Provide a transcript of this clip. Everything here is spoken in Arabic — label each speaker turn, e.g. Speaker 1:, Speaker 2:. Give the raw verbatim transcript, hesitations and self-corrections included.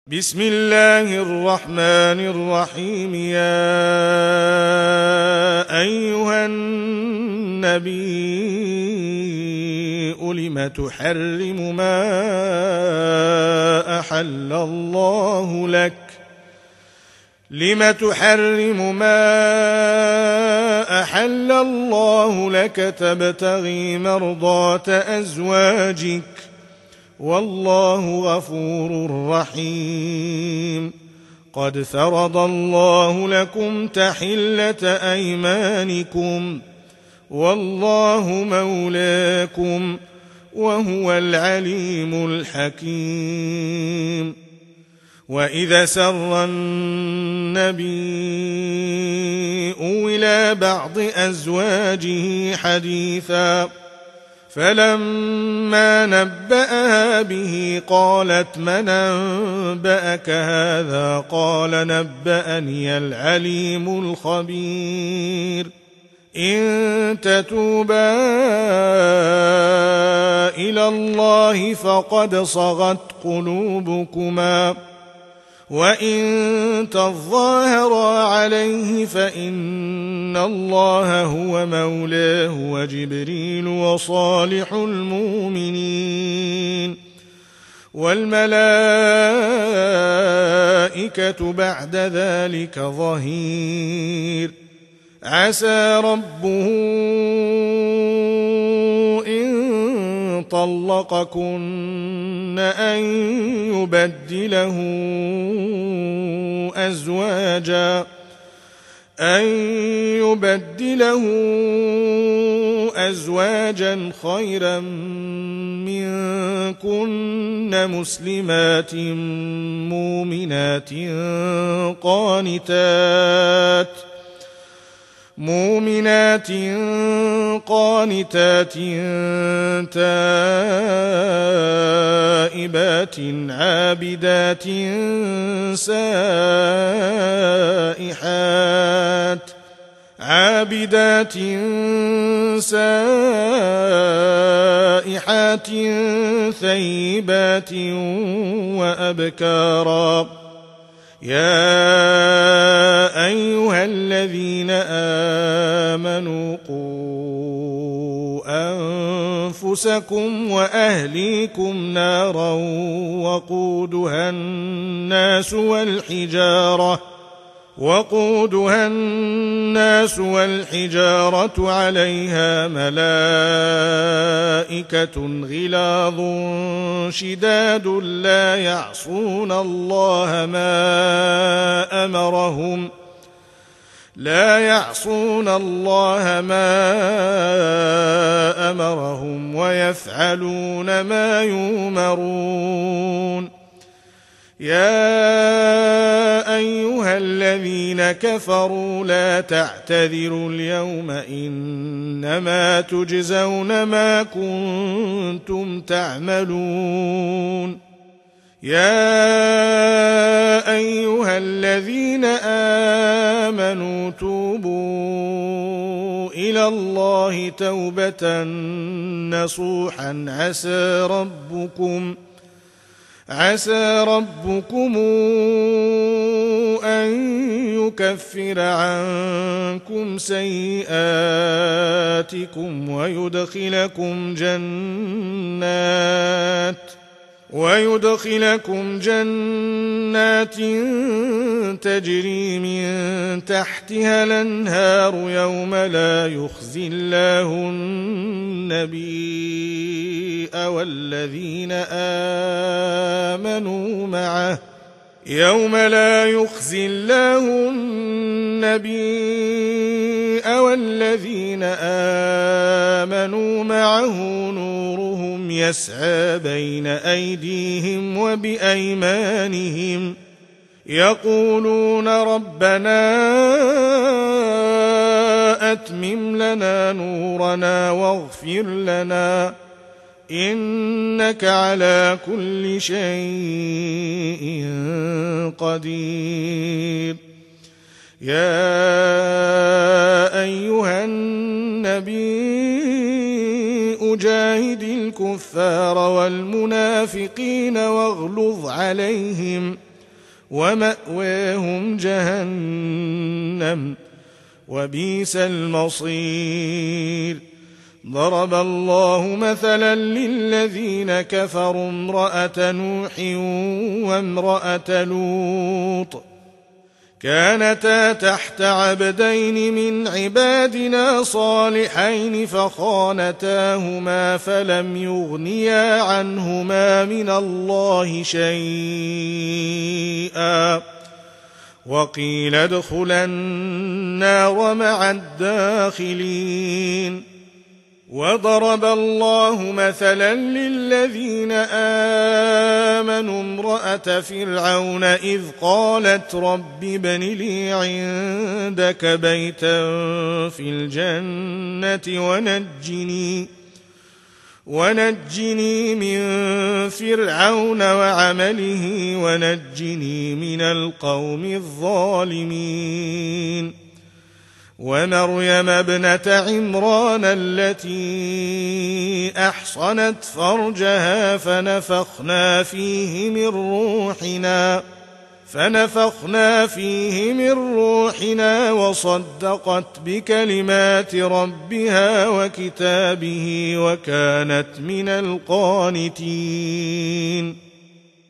Speaker 1: بسم الله الرحمن الرحيم. يا أيها النبي لم تحرم ما أحل الله لك لم تحرم ما أحل الله لك تبتغي مرضات أزواجك والله غفور رحيم. قد فرض الله لكم تحلة أيمانكم والله مولاكم وهو العليم الحكيم. وإذا سر النبي إلى بعض أزواجه حديثا فلما نبأها به قالت من أنبأك هذا؟ قال نبأني العليم الخبير. إن تتوبا إلى الله فقد صغت قلوبكما وإن تظاهرا عليه فإن الله هو مولاه وجبريل وصالح المؤمنين والملائكة بعد ذلك ظهير. عسى ربه إن طلقكن أن يبدله أزواجا أن يبدله أزواجا خيرا منكن مسلمات مؤمنات قانتات مؤمنات قانتات تائبات عابدات سائحات عابدات سائحات ثيبات وأبكارا. يا أيها الذين آمنوا قوا أنفسكم وأهليكم نارا وقودها الناس والحجارة وقودها الناس والحجارة عليها ملائكة غلاظ شداد لا يعصون الله ما أمرهم لا يعصون الله ما أمرهم ويفعلون ما يؤمرون. يا أيها الذين كفروا لا تعتذروا اليوم إنما تجزون ما كنتم تعملون. يا أيها الذين آمنوا توبوا إلى الله توبة نصوحا عسى ربكم عسى ربكم أن يكفر عنكم سيئاتكم ويدخلكم جنات ويدخلكم جنات تجري من تحتها الأنهار يوم لا يخزي الله النبي والذين آمنوا معه يوم لا يخزي الله النبي والذين آمنوا معه نورهم يسعى بين أيديهم وبأيمانهم يقولون ربنا أتمم لنا نورنا واغفر لنا إنك على كل شيء قدير. يا أيها النبي جاهد الكفار والمنافقين واغلظ عليهم ومأواهم جهنم وبئس المصير. ضرب الله مثلا للذين كفروا امرأة نوح وامرأة لوط كانتا تحت عبدين من عبادنا صالحين فخانتاهما فلم يغنيا عنهما من الله شيئا وقيل ادخلا النار مع الداخلين. وضرب الله مثلا للذين آمنوا امرأة فرعون إذ قالت رب ابن لي عندك بيتا في الجنة ونجني, ونجني من فرعون وعمله ونجني من القوم الظالمين. ومريم ابنة عمران التي أحصنت فرجها فنفخنا فيه من روحنا فنفخنا فيه من روحنا وصدقت بكلمات ربها وكتابه وكانت من القانتين.